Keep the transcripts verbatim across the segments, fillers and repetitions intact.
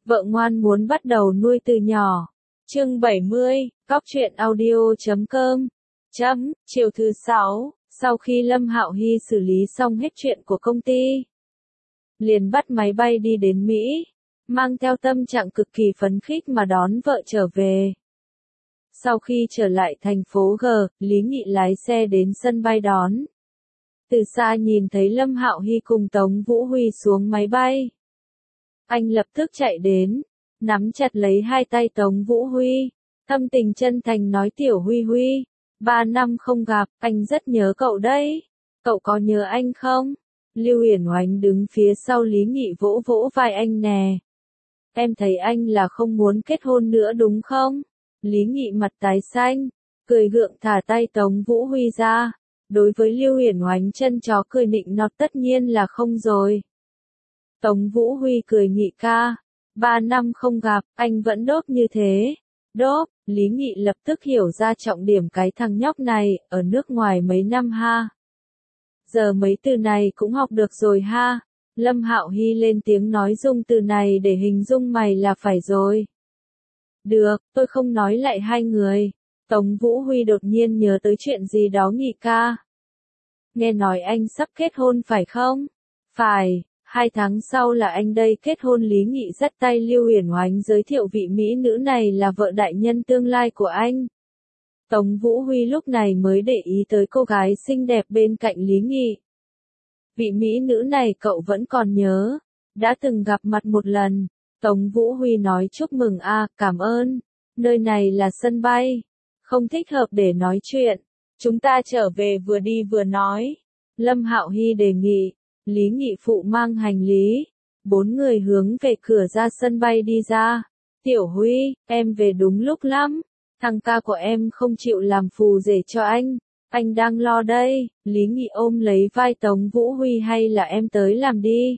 Vợ ngoan muốn bắt đầu nuôi từ nhỏ. Chương bảy mươi, cóc truyện audio chấm com. Chấm, chiều thứ sáu, sau khi Lâm Hạo Hy xử lý xong hết chuyện của công ty, liền bắt máy bay đi đến Mỹ, mang theo tâm trạng cực kỳ phấn khích mà đón vợ trở về. Sau khi trở lại thành phố G, Lý Nghị lái xe đến sân bay đón. Từ xa nhìn thấy Lâm Hạo Hy cùng Tống Vũ Huy xuống máy bay, anh lập tức chạy đến, nắm chặt lấy hai tay Tống Vũ Huy, thâm tình chân thành nói: "Tiểu Huy Huy, ba năm không gặp, anh rất nhớ cậu đấy. Cậu có nhớ anh không?" Lưu Uyển Oánh đứng phía sau Lý Nghị vỗ vỗ vai anh: "Nè, em thấy anh là không muốn kết hôn nữa đúng không?" Lý Nghị mặt tái xanh, cười gượng thả tay Tống Vũ Huy ra. Đối với Lưu Uyển Oánh chân chó cười nịnh nọt tất nhiên là không rồi. Tống Vũ Huy cười: "Nghị ca, ba năm không gặp, anh vẫn đốp như thế." "Đốp?" Lý Nghị lập tức hiểu ra trọng điểm cái thằng nhóc này, ở nước ngoài mấy năm ha. Giờ mấy từ này cũng học được rồi ha. Lâm Hạo Hy lên tiếng nói dùng từ này để hình dung mày là phải rồi. "Được, tôi không nói lại hai người." Tống Vũ Huy đột nhiên nhớ tới chuyện gì đó: "Nghị ca, nghe nói anh sắp kết hôn phải không?" "Phải, hai tháng sau là anh đây kết hôn." Lý Nghị dắt tay Lưu Uyển Oánh giới thiệu vị mỹ nữ này là vợ đại nhân tương lai của anh. Tống Vũ Huy lúc này mới để ý tới cô gái xinh đẹp bên cạnh Lý Nghị. Vị mỹ nữ này cậu vẫn còn nhớ, đã từng gặp mặt một lần. Tống Vũ Huy nói: "Chúc mừng a, cảm ơn. Nơi này là sân bay, không thích hợp để nói chuyện. Chúng ta trở về vừa đi vừa nói." Lâm Hạo Hy đề nghị. Lý Nghị phụ mang hành lý, bốn người hướng về cửa ra sân bay đi ra. "Tiểu Huy, em về đúng lúc lắm. Thằng ca của em không chịu làm phù rể cho anh, anh đang lo đây." Lý Nghị ôm lấy vai Tống Vũ Huy: "Hay là em tới làm đi.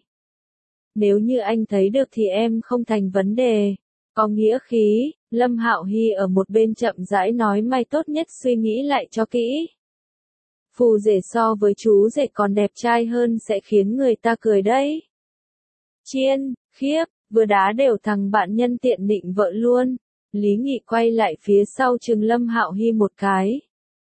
Nếu như anh thấy được thì em không thành vấn đề." Có nghĩa khí. Lâm Hạo Hy ở một bên chậm rãi nói: "Mày tốt nhất suy nghĩ lại cho kỹ. Phù rể so với chú rể còn đẹp trai hơn sẽ khiến người ta cười đấy." "Chiên, khiếp, vừa đá đều thằng bạn nhân tiện định vợ luôn." Lý Nghị quay lại phía sau chừng Lâm Hạo Hy một cái,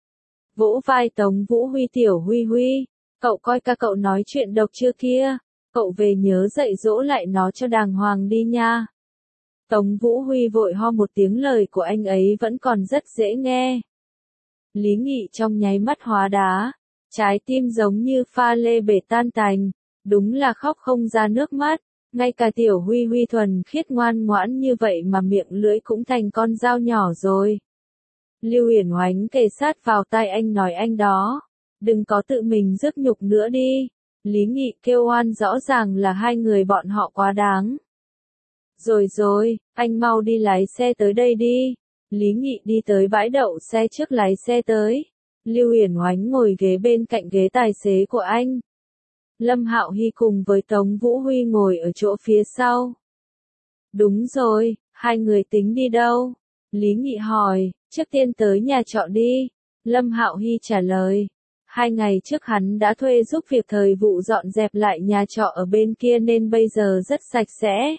vỗ vai Tống Vũ Huy: "Tiểu Huy Huy, cậu coi ca cậu nói chuyện độc chưa kia, cậu về nhớ dạy dỗ lại nó cho đàng hoàng đi nha." Tống Vũ Huy vội ho một tiếng, lời của anh ấy vẫn còn rất dễ nghe. Lý Nghị trong nháy mắt hóa đá, trái tim giống như pha lê bể tan tành, đúng là khóc không ra nước mắt. Ngay cả Tiểu Huy Huy thuần khiết ngoan ngoãn như vậy mà miệng lưỡi cũng thành con dao nhỏ rồi. Lưu Uyển Oánh kề sát vào tai anh nói: "Anh đó, đừng có tự mình rước nhục nữa đi." Lý Nghị kêu oan: "Rõ ràng là hai người bọn họ quá đáng." "Rồi rồi, anh mau đi lái xe tới đây đi." Lý Nghị đi tới bãi đậu xe trước lái xe tới. Lưu Uyển Oánh ngồi ghế bên cạnh ghế tài xế của anh. Lâm Hạo Hy cùng với Tống Vũ Huy ngồi ở chỗ phía sau. "Đúng rồi, hai người tính đi đâu?" Lý Nghị hỏi. "Trước tiên tới nhà trọ đi." Lâm Hạo Hy trả lời. Hai ngày trước hắn đã thuê giúp việc thời vụ dọn dẹp lại nhà trọ ở bên kia nên bây giờ rất sạch sẽ.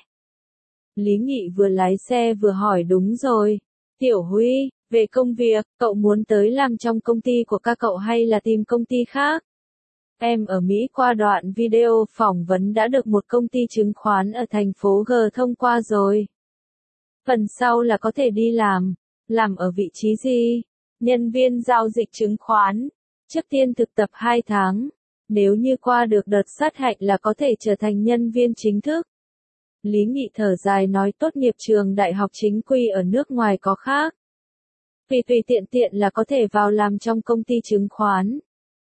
Lý Nghị vừa lái xe vừa hỏi: "Đúng rồi, Tiểu Huy, về công việc, cậu muốn tới làm trong công ty của ca cậu hay là tìm công ty khác?" "Em ở Mỹ qua đoạn video phỏng vấn đã được một công ty chứng khoán ở thành phố G thông qua rồi. Phần sau là có thể đi làm." "Làm ở vị trí gì?" "Nhân viên giao dịch chứng khoán. Trước tiên thực tập hai tháng. Nếu như qua được đợt sát hạch là có thể trở thành nhân viên chính thức." Lý Nghị thở dài nói: "Tốt nghiệp trường đại học chính quy ở nước ngoài có khác. Tùy tùy tiện tiện là có thể vào làm trong công ty chứng khoán.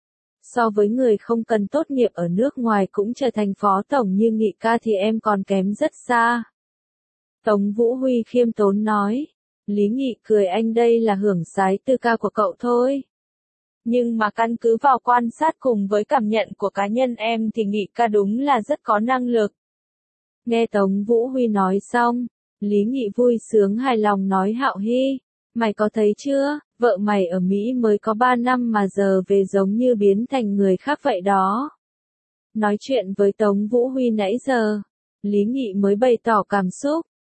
So với người không cần tốt nghiệp ở nước ngoài cũng trở thành phó tổng như Nghị ca thì em còn kém rất xa." Tống Vũ Huy khiêm tốn nói. Lý Nghị cười: "Anh đây là hưởng sái từ ca của cậu thôi. Nhưng mà căn cứ vào quan sát cùng với cảm nhận của cá nhân em thì Nghị ca đúng là rất có năng lực." Nghe Tống Vũ Huy nói xong, Lý Nghị vui sướng hài lòng nói: "Hạo Hy, mày có thấy chưa, vợ mày ở Mỹ mới có ba năm mà giờ về giống như biến thành người khác vậy đó." Nói chuyện với Tống Vũ Huy nãy giờ, Lý Nghị mới bày tỏ cảm xúc.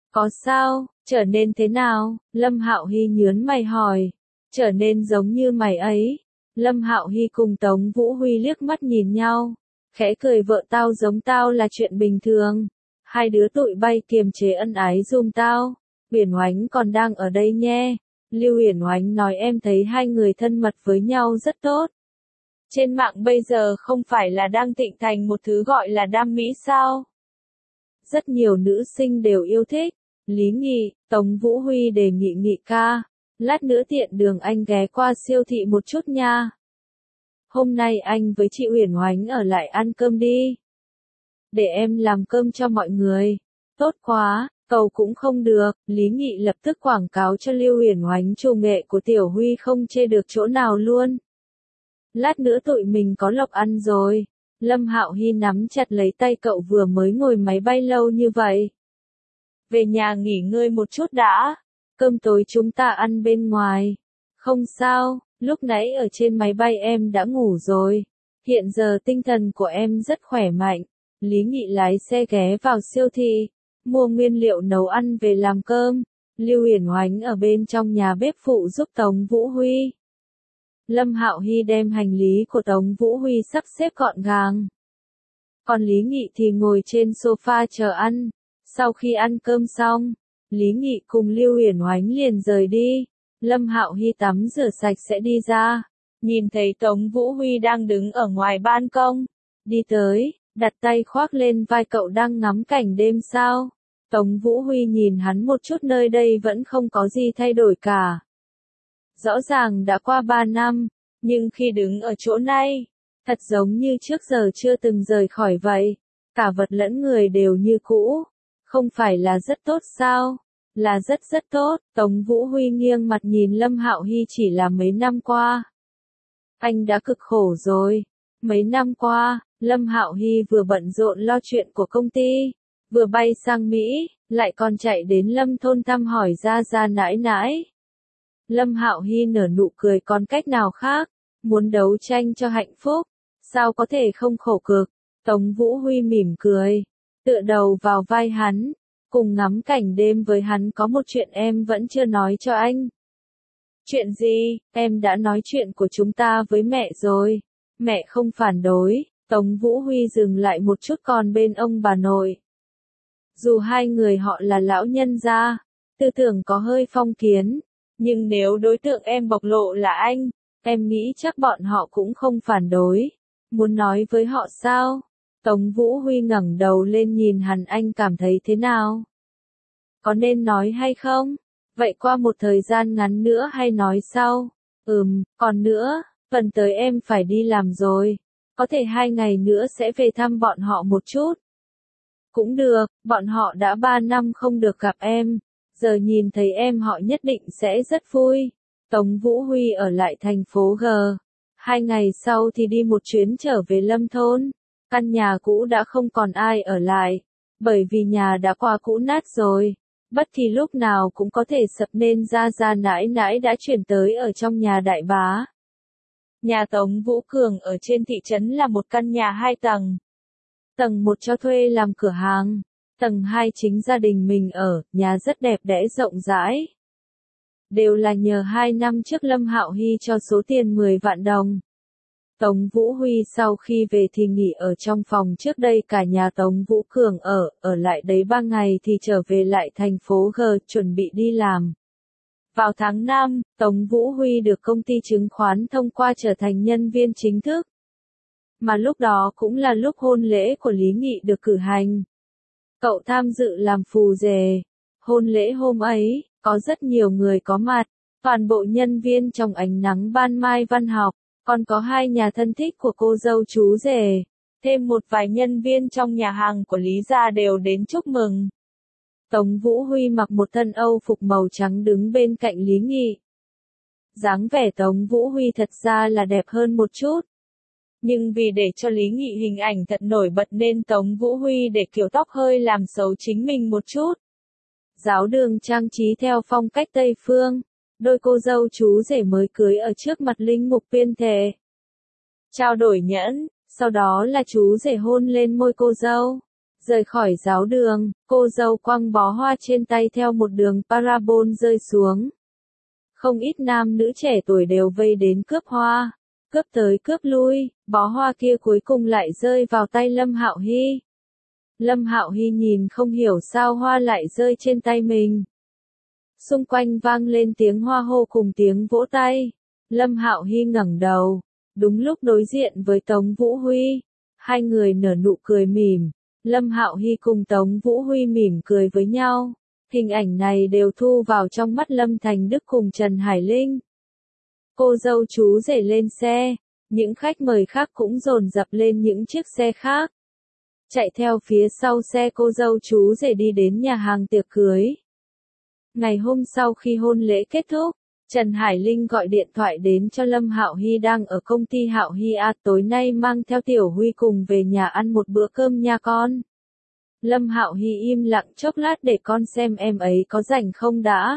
Có sao, trở nên thế nào? Lâm Hạo Hy nhớn mày hỏi. Trở nên giống như mày ấy. Lâm Hạo Hy cùng Tống Vũ Huy liếc mắt nhìn nhau. Khẽ cười, vợ tao giống tao là chuyện bình thường. Hai đứa tụi bay kiềm chế ân ái giùm tao. Uyển Oánh còn đang ở đây nhé. Lưu Uyển Oánh nói em thấy hai người thân mật với nhau rất tốt. Trên mạng bây giờ không phải là đang thịnh hành một thứ gọi là đam mỹ sao? Rất nhiều nữ sinh đều yêu thích. Lý Nghị, Tống Vũ Huy đề nghị Nghị ca. Lát nữa tiện đường anh ghé qua siêu thị một chút nha. Hôm nay anh với chị Uyển Oánh ở lại ăn cơm đi. Để em làm cơm cho mọi người. Tốt quá, cầu cũng không được. Lý Nghị lập tức quảng cáo cho Lưu Uyển Oánh chủ nghệ của Tiểu Huy không chê được chỗ nào luôn. Lát nữa tụi mình có lộc ăn rồi. Lâm Hạo Hy nắm chặt lấy tay cậu, vừa mới ngồi máy bay lâu như vậy. Về nhà nghỉ ngơi một chút đã. Cơm tối chúng ta ăn bên ngoài. Không sao, lúc nãy ở trên máy bay em đã ngủ rồi. Hiện giờ tinh thần của em rất khỏe mạnh. Lý Nghị lái xe ghé vào siêu thị, mua nguyên liệu nấu ăn về làm cơm. Lưu Uyển Oánh ở bên trong nhà bếp phụ giúp Tống Vũ Huy. Lâm Hạo Hy đem hành lý của Tống Vũ Huy sắp xếp gọn gàng. Còn Lý Nghị thì ngồi trên sofa chờ ăn. Sau khi ăn cơm xong, Lý Nghị cùng Lưu Uyển Oánh liền rời đi. Lâm Hạo Hy tắm rửa sạch sẽ đi ra. Nhìn thấy Tống Vũ Huy đang đứng ở ngoài ban công. Đi tới, đặt tay khoác lên vai cậu, đang ngắm cảnh đêm sao. Tống Vũ Huy nhìn hắn một chút, nơi đây vẫn không có gì thay đổi cả. Rõ ràng đã qua ba năm, nhưng khi đứng ở chỗ này, thật giống như trước giờ chưa từng rời khỏi vậy. Cả vật lẫn người đều như cũ. Không phải là rất tốt sao? Là rất rất tốt. Tống Vũ Huy nghiêng mặt nhìn Lâm Hạo Hy, chỉ là mấy năm qua. Anh đã cực khổ rồi. Mấy năm qua, Lâm Hạo Hy vừa bận rộn lo chuyện của công ty, vừa bay sang Mỹ, lại còn chạy đến Lâm thôn thăm hỏi gia gia nãi nãi. Lâm Hạo Hy nở nụ cười, còn cách nào khác, muốn đấu tranh cho hạnh phúc, sao có thể không khổ cực. Tống Vũ Huy mỉm cười, tựa đầu vào vai hắn, cùng ngắm cảnh đêm với hắn. Có một chuyện em vẫn chưa nói cho anh. Chuyện gì? Em đã nói chuyện của chúng ta với mẹ rồi. Mẹ không phản đối. Tống Vũ Huy dừng lại một chút, còn bên ông bà nội. Dù hai người họ là lão nhân gia, tư tưởng có hơi phong kiến, nhưng nếu đối tượng em bộc lộ là anh, em nghĩ chắc bọn họ cũng không phản đối. Muốn nói với họ sao? Tống Vũ Huy ngẩng đầu lên nhìn hắn, anh cảm thấy thế nào? Có nên nói hay không? Vậy qua một thời gian ngắn nữa hay nói sau? Ừm, còn nữa, tuần tới em phải đi làm rồi. Có thể hai ngày nữa sẽ về thăm bọn họ một chút. Cũng được, bọn họ đã ba năm không được gặp em. Giờ nhìn thấy em họ nhất định sẽ rất vui. Tống Vũ Huy ở lại thành phố G. Hai ngày sau thì đi một chuyến trở về Lâm thôn. Căn nhà cũ đã không còn ai ở lại. Bởi vì nhà đã quá cũ nát rồi. Bất kỳ lúc nào cũng có thể sập, nên gia gia nãi nãi đã chuyển tới ở trong nhà đại bá. Nhà Tống Vũ Cường ở trên thị trấn là một căn nhà hai tầng. Tầng một cho thuê làm cửa hàng. Tầng hai chính gia đình mình ở, nhà rất đẹp đẽ rộng rãi. Đều là nhờ hai năm trước Lâm Hạo Hy cho số tiền mười vạn đồng. Tống Vũ Huy sau khi về thì nghỉ ở trong phòng trước đây cả nhà Tống Vũ Cường ở, ở lại đấy ba ngày thì trở về lại thành phố G, chuẩn bị đi làm. Vào tháng năm, Tống Vũ Huy được công ty chứng khoán thông qua trở thành nhân viên chính thức. Mà lúc đó cũng là lúc hôn lễ của Lý Nghị được cử hành. Cậu tham dự làm phù rể. Hôn lễ hôm ấy, có rất nhiều người có mặt, toàn bộ nhân viên trong ánh nắng ban mai văn học, còn có hai nhà thân thích của cô dâu chú rể, thêm một vài nhân viên trong nhà hàng của Lý gia đều đến chúc mừng. Tống Vũ Huy mặc một thân Âu phục màu trắng đứng bên cạnh Lý Nghị. Dáng vẻ Tống Vũ Huy thật ra là đẹp hơn một chút. Nhưng vì để cho Lý Nghị hình ảnh thật nổi bật nên Tống Vũ Huy để kiểu tóc hơi làm xấu chính mình một chút. Giáo đường trang trí theo phong cách Tây Phương. Đôi cô dâu chú rể mới cưới ở trước mặt linh mục tuyên thệ. Trao đổi nhẫn, sau đó là chú rể hôn lên môi cô dâu. Rời khỏi giáo đường, cô dâu quăng bó hoa trên tay theo một đường parabol rơi xuống. Không ít nam nữ trẻ tuổi đều vây đến cướp hoa. Cướp tới cướp lui, bó hoa kia cuối cùng lại rơi vào tay Lâm Hạo Hy. Lâm Hạo Hy nhìn không hiểu sao hoa lại rơi trên tay mình. Xung quanh vang lên tiếng hoa hô cùng tiếng vỗ tay. Lâm Hạo Hy ngẩng đầu, đúng lúc đối diện với Tống Vũ Huy. Hai người nở nụ cười mỉm. Lâm Hạo Hy cùng Tống Vũ Huy mỉm cười với nhau. Hình ảnh này đều thu vào trong mắt Lâm Thành Đức cùng Trần Hải Linh. Cô dâu chú rể lên xe, những khách mời khác cũng dồn dập lên những chiếc xe khác. Chạy theo phía sau xe cô dâu chú rể đi đến nhà hàng tiệc cưới. Ngày hôm sau khi hôn lễ kết thúc, Trần Hải Linh gọi điện thoại đến cho Lâm Hạo Hy đang ở công ty Hạo Hy à, tối nay mang theo Tiểu Huy cùng về nhà ăn một bữa cơm nha con. Lâm Hạo Hy im lặng chốc lát để con xem em ấy có rảnh không đã.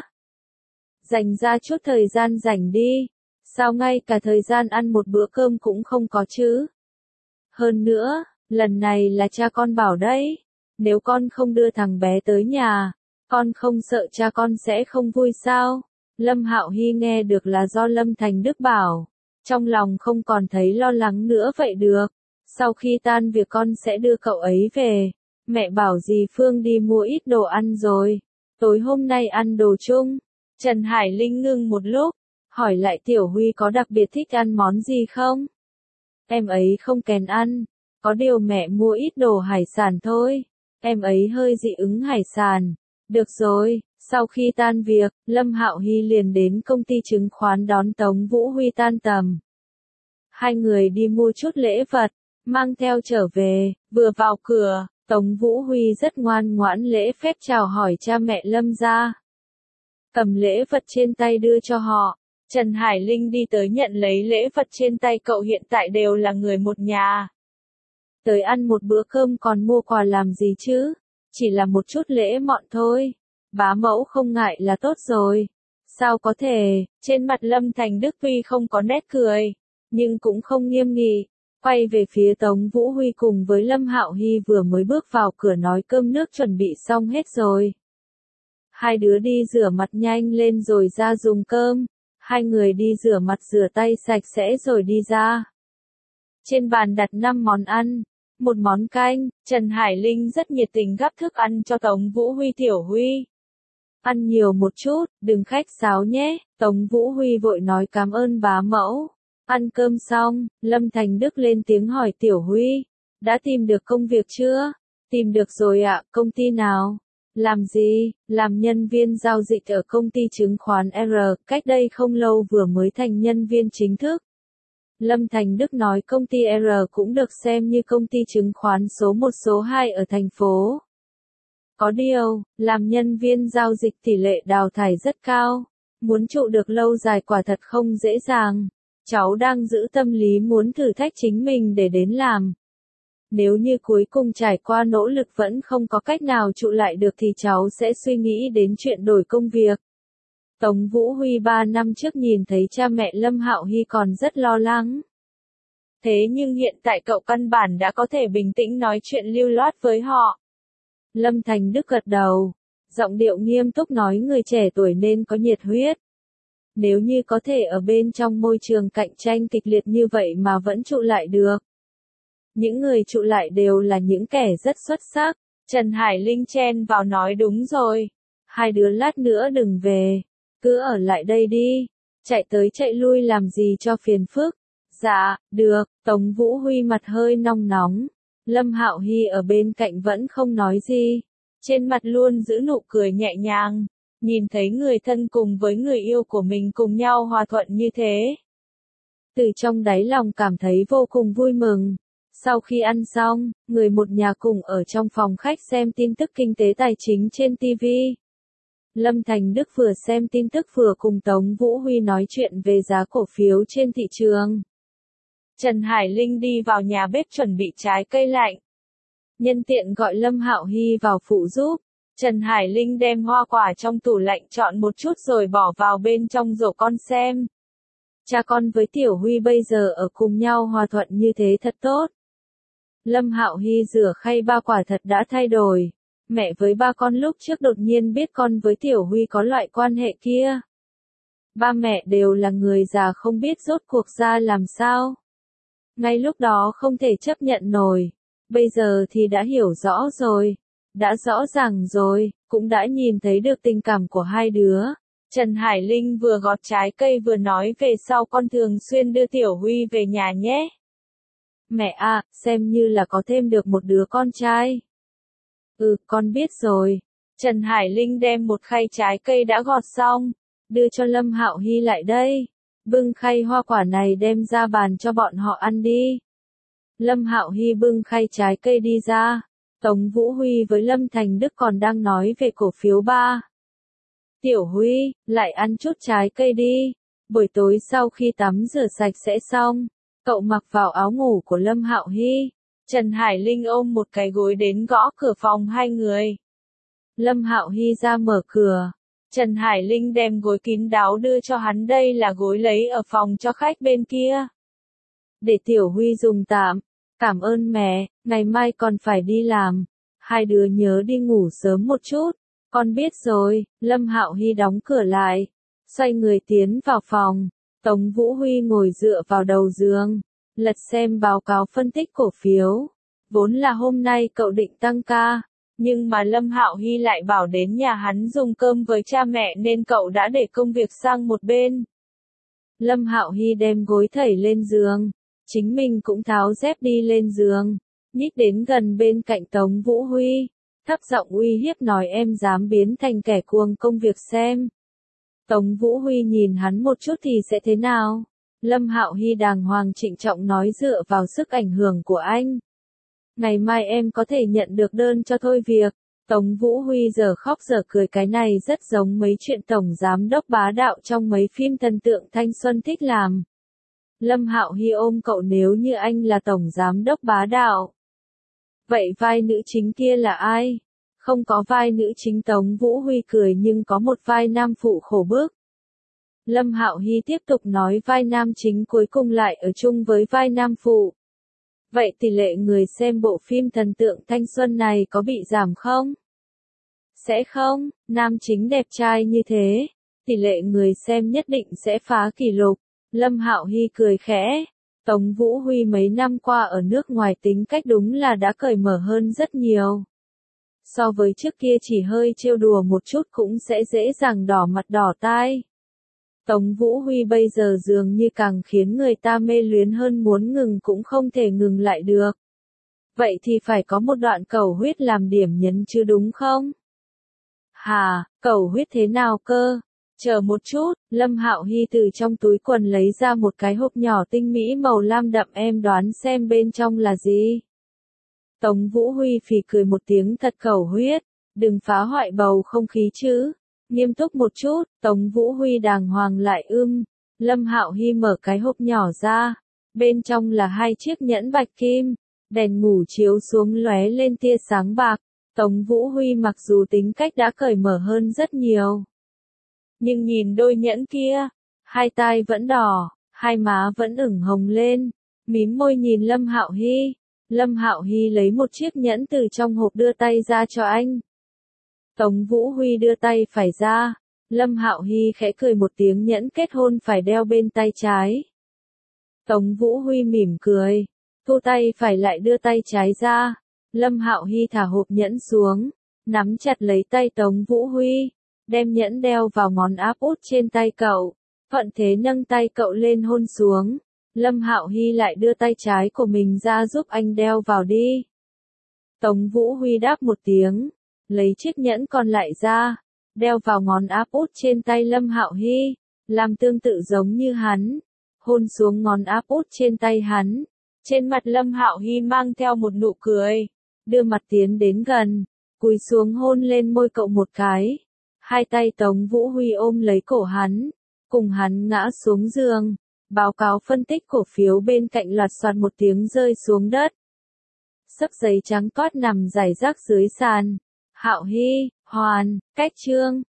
Dành ra chút thời gian rảnh đi, sao ngay cả thời gian ăn một bữa cơm cũng không có chứ. Hơn nữa, lần này là cha con bảo đấy, nếu con không đưa thằng bé tới nhà, con không sợ cha con sẽ không vui sao? Lâm Hạo Hy nghe được là do Lâm Thành Đức bảo, trong lòng không còn thấy lo lắng nữa vậy được. Sau khi tan việc con sẽ đưa cậu ấy về. Mẹ bảo dì Phương đi mua ít đồ ăn rồi. Tối hôm nay ăn đồ chung. Trần Hải Linh ngưng một lúc, hỏi lại Tiểu Huy có đặc biệt thích ăn món gì không? Em ấy không kén ăn, có điều mẹ mua ít đồ hải sản thôi. Em ấy hơi dị ứng hải sản. Được rồi, sau khi tan việc, Lâm Hạo Hy liền đến công ty chứng khoán đón Tống Vũ Huy tan tầm. Hai người đi mua chút lễ vật, mang theo trở về, vừa vào cửa, Tống Vũ Huy rất ngoan ngoãn lễ phép chào hỏi cha mẹ Lâm gia. Cầm lễ vật trên tay đưa cho họ. Trần Hải Linh đi tới nhận lấy lễ vật trên tay cậu, hiện tại đều là người một nhà. Tới ăn một bữa cơm còn mua quà làm gì chứ? Chỉ là một chút lễ mọn thôi. Bá mẫu không ngại là tốt rồi. Sao có thể? Trên mặt Lâm Thành Đức tuy không có nét cười, nhưng cũng không nghiêm nghị. Quay về phía Tống Vũ Huy cùng với Lâm Hạo Hy vừa mới bước vào cửa nói cơm nước chuẩn bị xong hết rồi. Hai đứa đi rửa mặt nhanh lên rồi ra dùng cơm. Hai người đi rửa mặt rửa tay sạch sẽ rồi đi ra. Trên bàn đặt năm món ăn. Một món canh, Trần Hải Linh rất nhiệt tình gắp thức ăn cho Tống Vũ Huy Tiểu Huy. Ăn nhiều một chút, đừng khách sáo nhé, Tống Vũ Huy vội nói cảm ơn bá mẫu. Ăn cơm xong, Lâm Thành Đức lên tiếng hỏi Tiểu Huy, đã tìm được công việc chưa? Tìm được rồi ạ, công ty nào? Làm gì? Làm nhân viên giao dịch ở công ty chứng khoán R, cách đây không lâu vừa mới thành nhân viên chính thức. Lâm Thành Đức nói công ty R cũng được xem như công ty chứng khoán số một số hai ở thành phố. Có điều, làm nhân viên giao dịch tỷ lệ đào thải rất cao. Muốn trụ được lâu dài quả thật không dễ dàng. Cháu đang giữ tâm lý muốn thử thách chính mình để đến làm. Nếu như cuối cùng trải qua nỗ lực vẫn không có cách nào trụ lại được thì cháu sẽ suy nghĩ đến chuyện đổi công việc. Tống Vũ Huy ba năm trước nhìn thấy cha mẹ Lâm Hạo Hy còn rất lo lắng. Thế nhưng hiện tại cậu căn bản đã có thể bình tĩnh nói chuyện lưu loát với họ. Lâm Thành Đức gật đầu, giọng điệu nghiêm túc nói người trẻ tuổi nên có nhiệt huyết. Nếu như có thể ở bên trong môi trường cạnh tranh kịch liệt như vậy mà vẫn trụ lại được. Những người trụ lại đều là những kẻ rất xuất sắc. Trần Hải Linh chen vào nói đúng rồi. Hai đứa lát nữa đừng về. Cứ ở lại đây đi. Chạy tới chạy lui làm gì cho phiền phức. Dạ, được. Tống Vũ Huy mặt hơi nong nóng. Lâm Hạo Hy ở bên cạnh vẫn không nói gì. Trên mặt luôn giữ nụ cười nhẹ nhàng. Nhìn thấy người thân cùng với người yêu của mình cùng nhau hòa thuận như thế. Từ trong đáy lòng cảm thấy vô cùng vui mừng. Sau khi ăn xong, người một nhà cùng ở trong phòng khách xem tin tức kinh tế tài chính trên ti vi. Lâm Thành Đức vừa xem tin tức vừa cùng Tống Vũ Huy nói chuyện về giá cổ phiếu trên thị trường. Trần Hải Linh đi vào nhà bếp chuẩn bị trái cây lạnh. Nhân tiện gọi Lâm Hạo Hy vào phụ giúp. Trần Hải Linh đem hoa quả trong tủ lạnh chọn một chút rồi bỏ vào bên trong rổ con xem. Cha con với Tiểu Huy bây giờ ở cùng nhau hòa thuận như thế thật tốt. Lâm Hạo Hy rửa khay ba quả thật đã thay đổi. Mẹ với ba con lúc trước đột nhiên biết con với Tiểu Huy có loại quan hệ kia. Ba mẹ đều là người già không biết rốt cuộc ra làm sao. Ngay lúc đó không thể chấp nhận nổi. Bây giờ thì đã hiểu rõ rồi. Đã rõ ràng rồi, cũng đã nhìn thấy được tình cảm của hai đứa. Trần Hải Linh vừa gọt trái cây vừa nói về sau con thường xuyên đưa Tiểu Huy về nhà nhé. Mẹ à, xem như là có thêm được một đứa con trai. Ừ, con biết rồi. Trần Hải Linh đem một khay trái cây đã gọt xong, đưa cho Lâm Hạo Hy lại đây. Bưng khay hoa quả này đem ra bàn cho bọn họ ăn đi. Lâm Hạo Hy bưng khay trái cây đi ra. Tống Vũ Huy với Lâm Thành Đức còn đang nói về cổ phiếu ba. Tiểu Huy, lại ăn chút trái cây đi. Buổi tối sau khi tắm rửa sạch sẽ xong, cậu mặc vào áo ngủ của Lâm Hạo Hy. Trần Hải Linh ôm một cái gối đến gõ cửa phòng hai người. Lâm Hạo Hy ra mở cửa. Trần Hải Linh đem gối kín đáo đưa cho hắn, đây là gối lấy ở phòng cho khách bên kia. Để Tiểu Huy dùng tạm. Cảm ơn mẹ, ngày mai còn phải đi làm. Hai đứa nhớ đi ngủ sớm một chút. Con biết rồi. Lâm Hạo Hy đóng cửa lại. Xoay người tiến vào phòng. Tống Vũ Huy ngồi dựa vào đầu giường. Lật xem báo cáo phân tích cổ phiếu. Vốn là hôm nay cậu định tăng ca. Nhưng mà Lâm Hạo Hy lại bảo đến nhà hắn dùng cơm với cha mẹ nên cậu đã để công việc sang một bên. Lâm Hạo Hy đem gối thảy lên giường. Chính mình cũng tháo dép đi lên giường. Nhích đến gần bên cạnh Tống Vũ Huy. Thấp giọng uy hiếp nói em dám biến thành kẻ cuồng công việc xem. Tống Vũ Huy nhìn hắn một chút thì sẽ thế nào? Lâm Hạo Hy đàng hoàng trịnh trọng nói dựa vào sức ảnh hưởng của anh. Ngày mai em có thể nhận được đơn cho thôi việc. Tống Vũ Huy giờ khóc giờ cười, cái này rất giống mấy chuyện tổng giám đốc bá đạo trong mấy phim thần tượng thanh xuân thích làm. Lâm Hạo Hy ôm cậu, nếu như anh là tổng giám đốc bá đạo. Vậy vai nữ chính kia là ai? Không có vai nữ chính. Tống Vũ Huy cười, nhưng có một vai nam phụ khổ bức. Lâm Hạo Hy tiếp tục nói vai nam chính cuối cùng lại ở chung với vai nam phụ. Vậy tỷ lệ người xem bộ phim thần tượng thanh xuân này có bị giảm không? Sẽ không, nam chính đẹp trai như thế. Tỷ lệ người xem nhất định sẽ phá kỷ lục. Lâm Hạo Hy cười khẽ. Tống Vũ Huy mấy năm qua ở nước ngoài tính cách đúng là đã cởi mở hơn rất nhiều. So với trước kia chỉ hơi trêu đùa một chút cũng sẽ dễ dàng đỏ mặt đỏ tai. Tống Vũ Huy bây giờ dường như càng khiến người ta mê luyến hơn, muốn ngừng cũng không thể ngừng lại được. Vậy thì phải có một đoạn cầu huyết làm điểm nhấn chứ đúng không? Hà, cầu huyết thế nào cơ? Chờ một chút, Lâm Hạo Hy từ trong túi quần lấy ra một cái hộp nhỏ tinh mỹ màu lam đậm, em đoán xem bên trong là gì? Tống Vũ Huy phì cười một tiếng, thật cầu huyết, đừng phá hoại bầu không khí chứ. Nghiêm túc một chút, Tống Vũ Huy đàng hoàng lại ưm. Lâm Hạo Hy mở cái hộp nhỏ ra. Bên trong là hai chiếc nhẫn bạch kim. Đèn ngủ chiếu xuống lóe lên tia sáng bạc. Tống Vũ Huy mặc dù tính cách đã cởi mở hơn rất nhiều. Nhưng nhìn đôi nhẫn kia, hai tai vẫn đỏ, hai má vẫn ửng hồng lên. Mím môi nhìn Lâm Hạo Hy. Lâm Hạo Hy lấy một chiếc nhẫn từ trong hộp đưa tay ra cho anh. Tống Vũ Huy đưa tay phải ra. Lâm Hạo Hy khẽ cười một tiếng, nhẫn kết hôn phải đeo bên tay trái. Tống Vũ Huy mỉm cười, thu tay phải lại đưa tay trái ra. Lâm Hạo Hy thả hộp nhẫn xuống, nắm chặt lấy tay Tống Vũ Huy, đem nhẫn đeo vào ngón áp út trên tay cậu, thuận thế nâng tay cậu lên hôn xuống. Lâm Hạo Hy lại đưa tay trái của mình ra giúp anh đeo vào đi. Tống Vũ Huy đáp một tiếng, lấy chiếc nhẫn còn lại ra, đeo vào ngón áp út trên tay Lâm Hạo Hy, làm tương tự giống như hắn, hôn xuống ngón áp út trên tay hắn. Trên mặt Lâm Hạo Hy mang theo một nụ cười, đưa mặt tiến đến gần, cúi xuống hôn lên môi cậu một cái. Hai tay Tống Vũ Huy ôm lấy cổ hắn, cùng hắn ngã xuống giường. Báo cáo phân tích cổ phiếu bên cạnh loạt soạt một tiếng rơi xuống đất. Sấp giấy trắng toát nằm rải rác dưới sàn. Hạo Hy, Hoàn, cách chương.